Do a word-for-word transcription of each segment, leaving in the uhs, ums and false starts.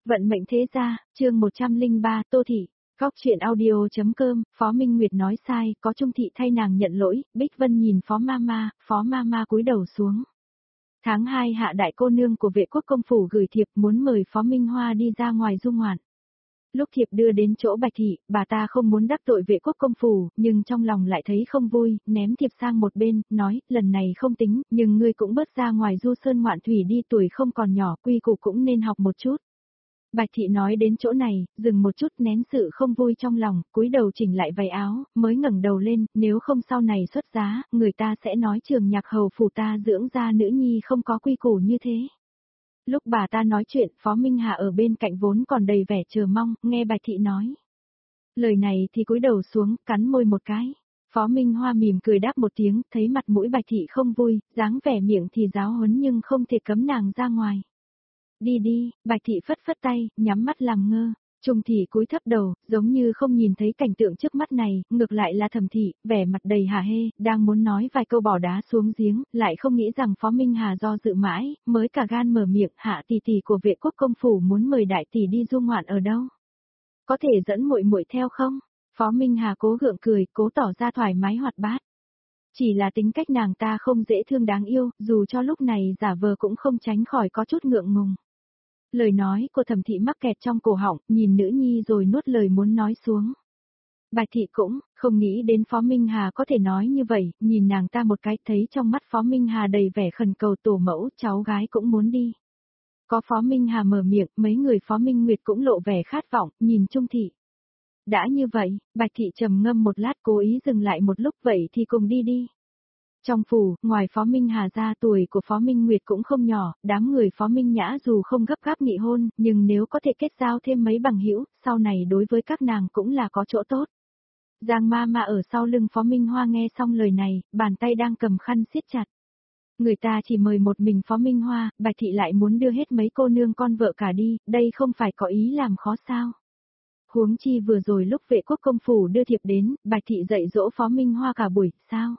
Vận mệnh thế gia, chương một trăm lẻ ba, Tô Thị. Góc truyện audio.com, Phó Minh Nguyệt nói sai, có Trung Thị thay nàng nhận lỗi, Bích Vân nhìn Phó Mama, Phó Mama cúi đầu xuống. Tháng hai hạ đại cô nương của vệ quốc công phủ gửi thiệp muốn mời Phó Minh Hoa đi ra ngoài du ngoạn. Lúc thiệp đưa đến chỗ Bạch Thị, bà ta không muốn đắc tội vệ quốc công phủ, nhưng trong lòng lại thấy không vui, ném thiệp sang một bên, nói, lần này không tính, nhưng ngươi cũng bớt ra ngoài du sơn ngoạn thủy đi, tuổi không còn nhỏ, quy củ cũng nên học một chút. Bạch Thị nói đến chỗ này, dừng một chút nén sự không vui trong lòng, cúi đầu chỉnh lại váy áo, mới ngẩng đầu lên, nếu không sau này xuất giá, người ta sẽ nói trường nhạc hầu phủ ta dưỡng ra nữ nhi không có quy củ như thế. Lúc bà ta nói chuyện, Phó Minh Hà ở bên cạnh vốn còn đầy vẻ chờ mong, nghe Bạch Thị nói. Lời này thì cúi đầu xuống, cắn môi một cái. Phó Minh Hoa mỉm cười đáp một tiếng, thấy mặt mũi Bạch Thị không vui, dáng vẻ miệng thì giáo huấn nhưng không thể cấm nàng ra ngoài. Đi đi, Bạch Thị phất phất tay, nhắm mắt làm ngơ. Trung Thị cúi thấp đầu, giống như không nhìn thấy cảnh tượng trước mắt này, ngược lại là Thẩm Thị, vẻ mặt đầy hả hê, đang muốn nói vài câu bỏ đá xuống giếng, lại không nghĩ rằng Phó Minh Hà do dự mãi, mới cả gan mở miệng, hạ tỷ tỷ của vệ quốc công phủ muốn mời đại tỷ đi du ngoạn ở đâu. Có thể dẫn muội muội theo không? Phó Minh Hà cố gượng cười, cố tỏ ra thoải mái hoạt bát. Chỉ là tính cách nàng ta không dễ thương đáng yêu, dù cho lúc này giả vờ cũng không tránh khỏi có chút ngượng ngùng. Lời nói của Thẩm Thị mắc kẹt trong cổ họng, nhìn nữ nhi rồi nuốt lời muốn nói xuống. Bạch Thị cũng, không nghĩ đến Phó Minh Hà có thể nói như vậy, nhìn nàng ta một cái thấy trong mắt Phó Minh Hà đầy vẻ khẩn cầu tổ mẫu, cháu gái cũng muốn đi. Có Phó Minh Hà mở miệng, mấy người Phó Minh Nguyệt cũng lộ vẻ khát vọng, nhìn Trung Thị. Đã như vậy, Bạch Thị trầm ngâm một lát cố ý dừng lại một lúc vậy thì cùng đi đi. Trong phủ, ngoài Phó Minh Hà ra tuổi của Phó Minh Nguyệt cũng không nhỏ, đám người Phó Minh Nhã dù không gấp gáp nghị hôn, nhưng nếu có thể kết giao thêm mấy bằng hữu, sau này đối với các nàng cũng là có chỗ tốt. Giang ma ma ở sau lưng Phó Minh Hoa nghe xong lời này, bàn tay đang cầm khăn siết chặt. Người ta chỉ mời một mình Phó Minh Hoa, Bạch Thị lại muốn đưa hết mấy cô nương con vợ cả đi, đây không phải có ý làm khó sao. Huống chi vừa rồi lúc vệ quốc công phủ đưa thiệp đến, Bạch Thị dạy dỗ Phó Minh Hoa cả buổi, sao?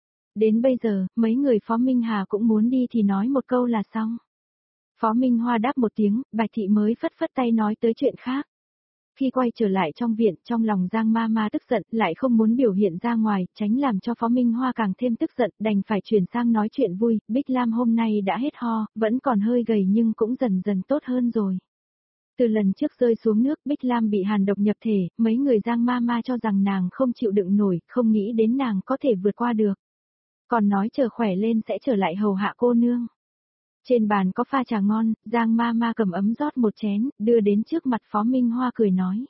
Đến bây giờ, mấy người Phó Minh Hà cũng muốn đi thì nói một câu là xong. Phó Minh Hoa đáp một tiếng, Bạch Thị mới phất phất tay nói tới chuyện khác. Khi quay trở lại trong viện, trong lòng Giang ma ma tức giận, lại không muốn biểu hiện ra ngoài, tránh làm cho Phó Minh Hoa càng thêm tức giận, đành phải chuyển sang nói chuyện vui, Bích Lam hôm nay đã hết ho, vẫn còn hơi gầy nhưng cũng dần dần tốt hơn rồi. Từ lần trước rơi xuống nước Bích Lam bị hàn độc nhập thể, mấy người Giang ma ma cho rằng nàng không chịu đựng nổi, không nghĩ đến nàng có thể vượt qua được. Còn nói chờ khỏe lên sẽ trở lại hầu hạ cô nương. Trên bàn có pha trà ngon, Giang ma ma cầm ấm rót một chén, đưa đến trước mặt Phó Minh Hoa cười nói.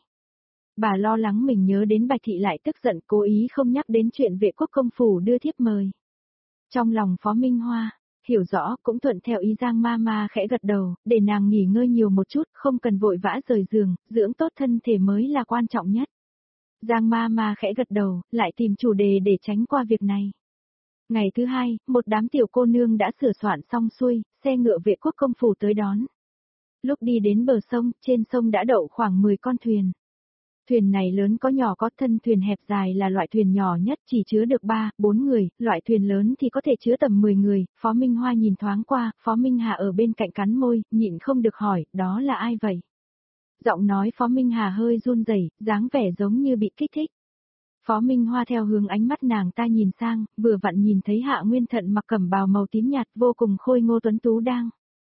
Bà lo lắng mình nhớ đến Bạch Thị lại tức giận cố ý không nhắc đến chuyện vệ quốc công phủ đưa thiếp mời. Trong lòng Phó Minh Hoa, hiểu rõ cũng thuận theo ý Giang ma ma khẽ gật đầu, để nàng nghỉ ngơi nhiều một chút, không cần vội vã rời giường, dưỡng tốt thân thể mới là quan trọng nhất. Giang ma ma khẽ gật đầu, lại tìm chủ đề để tránh qua việc này. Ngày thứ hai, một đám tiểu cô nương đã sửa soạn xong xuôi, xe ngựa vệ quốc công phủ tới đón. Lúc đi đến bờ sông, trên sông đã đậu khoảng mười con thuyền. Thuyền này lớn có nhỏ có, thân thuyền hẹp dài là loại thuyền nhỏ nhất chỉ chứa được ba, bốn người, loại thuyền lớn thì có thể chứa tầm mười người. Phó Minh Hoa nhìn thoáng qua, Phó Minh Hà ở bên cạnh cắn môi, nhịn không được hỏi, đó là ai vậy? Giọng nói Phó Minh Hà hơi run rẩy, dáng vẻ giống như bị kích thích. Phó Minh Hoa theo hướng ánh mắt nàng ta nhìn sang, vừa vặn nhìn thấy Hạ Nguyên Thận mặc cẩm bào màu tím nhạt vô cùng khôi ngô tuấn tú đang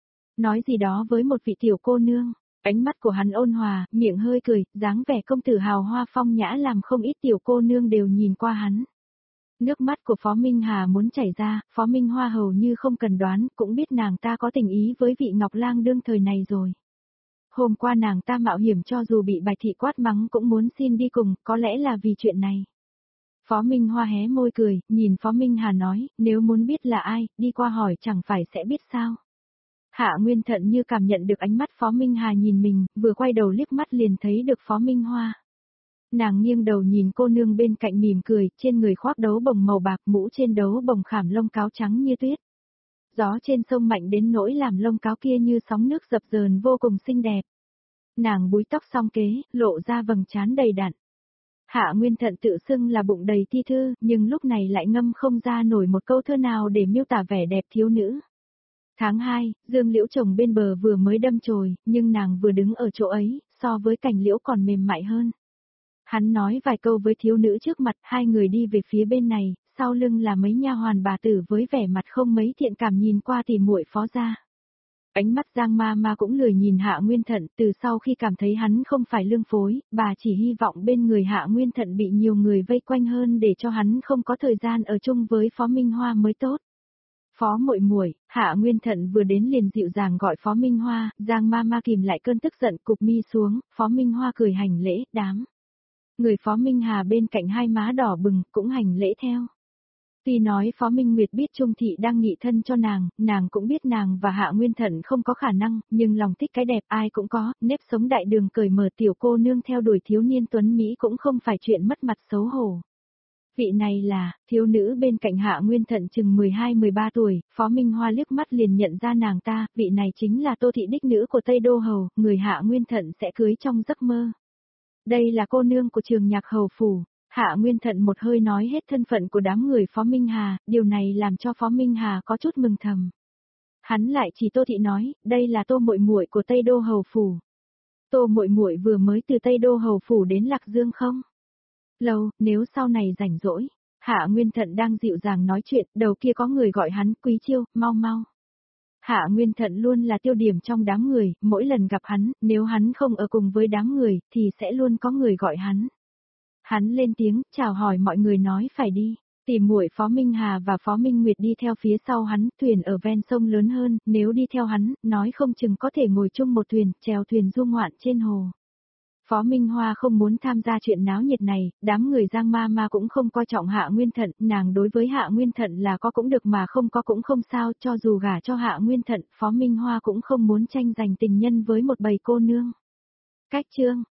nói gì đó với một vị tiểu cô nương. Ánh mắt của hắn ôn hòa, miệng hơi cười, dáng vẻ công tử hào hoa phong nhã làm không ít tiểu cô nương đều nhìn qua hắn. Nước mắt của Phó Minh Hà muốn chảy ra, Phó Minh Hoa hầu như không cần đoán, cũng biết nàng ta có tình ý với vị Ngọc Lang đương thời này rồi. Hôm qua nàng ta mạo hiểm cho dù bị Bạch Thị quát mắng cũng muốn xin đi cùng, có lẽ là vì chuyện này. Phó Minh Hoa hé môi cười, nhìn Phó Minh Hà nói, nếu muốn biết là ai, đi qua hỏi chẳng phải sẽ biết sao. Hạ Nguyên Thận như cảm nhận được ánh mắt Phó Minh Hà nhìn mình, vừa quay đầu liếc mắt liền thấy được Phó Minh Hoa. Nàng nghiêng đầu nhìn cô nương bên cạnh mỉm cười, trên người khoác đấu bồng màu bạc, mũ trên đấu bồng khảm lông cáo trắng như tuyết. Gió trên sông mạnh đến nỗi làm lông cáo kia như sóng nước dập dờn vô cùng xinh đẹp. Nàng búi tóc song kế, lộ ra vầng trán đầy đặn. Hạ Nguyên Thận tự xưng là bụng đầy thi thư, nhưng lúc này lại ngâm không ra nổi một câu thơ nào để miêu tả vẻ đẹp thiếu nữ. Tháng hai, dương liễu trồng bên bờ vừa mới đâm chồi, nhưng nàng vừa đứng ở chỗ ấy, so với cành liễu còn mềm mại hơn. Hắn nói vài câu với thiếu nữ trước mặt, hai người đi về phía bên này, sau lưng là mấy nha hoàn bà tử với vẻ mặt không mấy thiện cảm nhìn qua thì muội phó gia. Ánh mắt Giang ma ma cũng lười nhìn Hạ Nguyên Thận, từ sau khi cảm thấy hắn không phải lương phối, bà chỉ hy vọng bên người Hạ Nguyên Thận bị nhiều người vây quanh hơn để cho hắn không có thời gian ở chung với Phó Minh Hoa mới tốt. Phó muội muội, Hạ Nguyên Thận vừa đến liền dịu dàng gọi Phó Minh Hoa, Giang ma ma kìm lại cơn tức giận cụp mi xuống, Phó Minh Hoa cười hành lễ, đám. Người Phó Minh Hà bên cạnh hai má đỏ bừng cũng hành lễ theo. Tuy nói Phó Minh Nguyệt biết Trung Thị đang nghị thân cho nàng, nàng cũng biết nàng và Hạ Nguyên Thận không có khả năng, nhưng lòng thích cái đẹp ai cũng có, nếp sống đại đường cởi mở tiểu cô nương theo đuổi thiếu niên tuấn Mỹ cũng không phải chuyện mất mặt xấu hổ. Vị này là, thiếu nữ bên cạnh Hạ Nguyên Thận chừng mười hai mười ba tuổi, Phó Minh Hoa liếc mắt liền nhận ra nàng ta, vị này chính là Tô Thị đích nữ của Tây Đô Hầu, người Hạ Nguyên Thận sẽ cưới trong giấc mơ. Đây là cô nương của Trường Nhạc Hầu Phủ. Hạ Nguyên Thận một hơi nói hết thân phận của đám người Phó Minh Hà, điều này làm cho Phó Minh Hà có chút mừng thầm. Hắn lại chỉ Tô Thị nói, đây là Tô muội muội của Tây Đô Hầu Phủ. Tô muội muội vừa mới từ Tây Đô Hầu Phủ đến Lạc Dương không? Lâu, nếu sau này rảnh rỗi. Hạ Nguyên Thận đang dịu dàng nói chuyện, đầu kia có người gọi hắn, Quý Chiêu, mau mau. Hạ Nguyên Thận luôn là tiêu điểm trong đám người, mỗi lần gặp hắn, nếu hắn không ở cùng với đám người, thì sẽ luôn có người gọi hắn. Hắn lên tiếng, chào hỏi mọi người nói phải đi, tìm muội Phó Minh Hà và Phó Minh Nguyệt đi theo phía sau hắn, thuyền ở ven sông lớn hơn, nếu đi theo hắn, nói không chừng có thể ngồi chung một thuyền, chèo thuyền du ngoạn trên hồ. Phó Minh Hoa không muốn tham gia chuyện náo nhiệt này, đám người Giang ma ma cũng không coi trọng Hạ Nguyên Thận, nàng đối với Hạ Nguyên Thận là có cũng được mà không có cũng không sao, cho dù gả cho Hạ Nguyên Thận, Phó Minh Hoa cũng không muốn tranh giành tình nhân với một bầy cô nương. Cách chương